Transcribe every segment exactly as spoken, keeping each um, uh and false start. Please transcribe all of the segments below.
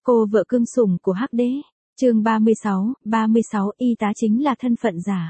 Cô vợ cưng sủng của Hắc Đế. Chương ba mươi sáu, ba mươi sáu y tá chính là thân phận giả.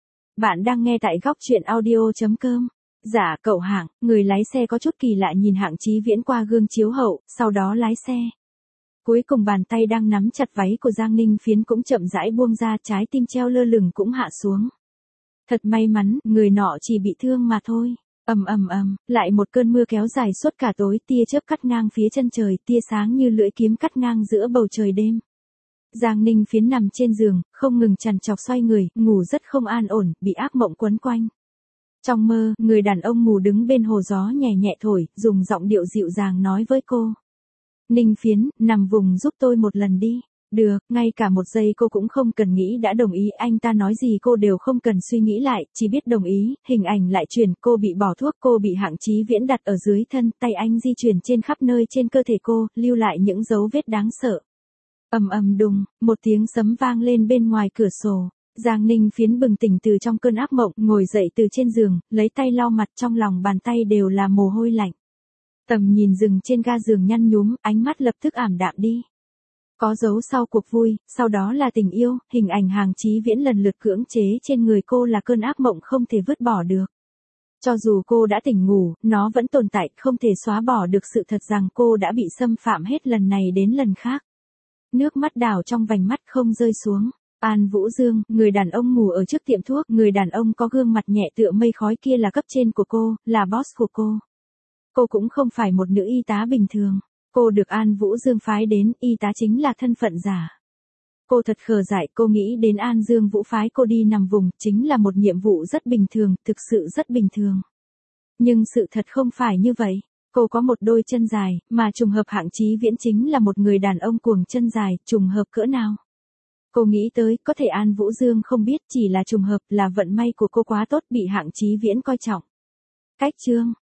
Bạn đang nghe tại góc truyện audio chấm com. Dạ cậu Hạng, người lái xe có chút kỳ lạ nhìn Hạng Chí Viễn qua gương chiếu hậu, sau đó lái xe. Cuối cùng bàn tay đang nắm chặt váy của Giang Ninh Phiến cũng chậm rãi buông ra, trái tim treo lơ lửng cũng hạ xuống. Thật may mắn, người nọ chỉ bị thương mà thôi. Ầm ầm ầm, lại một cơn mưa kéo dài suốt cả tối, tia chớp cắt ngang phía chân trời, tia sáng như lưỡi kiếm cắt ngang giữa bầu trời đêm. Giang Ninh Phiến nằm trên giường, không ngừng trằn trọc xoay người, ngủ rất không an ổn, bị ác mộng quấn quanh. Trong mơ, người đàn ông mù đứng bên hồ gió nhẹ nhẹ thổi, dùng giọng điệu dịu dàng nói với cô. Ninh Phiến, nằm vùng giúp tôi một lần đi. Được, ngay cả một giây cô cũng không cần nghĩ đã đồng ý, anh ta nói gì cô đều không cần suy nghĩ lại, chỉ biết đồng ý. Hình ảnh lại chuyển, cô bị bỏ thuốc, cô bị Hạng Chí Viễn đặt ở dưới thân, tay anh di chuyển trên khắp nơi trên cơ thể cô, lưu lại những dấu vết đáng sợ. Ầm ầm đùng, một tiếng sấm vang lên bên ngoài cửa sổ. Giang Ninh Phiến bừng tỉnh từ trong cơn ác mộng, ngồi dậy từ trên giường, lấy tay lau mặt, trong lòng bàn tay đều là mồ hôi lạnh. Tầm nhìn dừng trên ga giường nhăn nhúm, ánh mắt lập tức ảm đạm đi. Có dấu sau cuộc vui, sau đó là tình yêu, hình ảnh Hạng Chí Viễn lần lượt cưỡng chế trên người cô là cơn ác mộng không thể vứt bỏ được. Cho dù cô đã tỉnh ngủ, nó vẫn tồn tại, không thể xóa bỏ được sự thật rằng cô đã bị xâm phạm hết lần này đến lần khác. Nước mắt đảo trong vành mắt không rơi xuống. An Vũ Dương, người đàn ông mù ở trước tiệm thuốc, người đàn ông có gương mặt nhẹ tựa mây khói kia là cấp trên của cô, là boss của cô. Cô cũng không phải một nữ y tá bình thường. Cô được An Vũ Dương phái đến, y tá chính là thân phận giả. Cô thật khờ dại, cô nghĩ đến An Dương Vũ phái cô đi nằm vùng, chính là một nhiệm vụ rất bình thường, thực sự rất bình thường. Nhưng sự thật không phải như vậy. Cô có một đôi chân dài, mà trùng hợp Hạng Chí Viễn chính là một người đàn ông cuồng chân dài, trùng hợp cỡ nào. Cô nghĩ tới, có thể An Vũ Dương không biết, chỉ là trùng hợp, là vận may của cô quá tốt bị Hạng Chí Viễn coi trọng. Cách chương.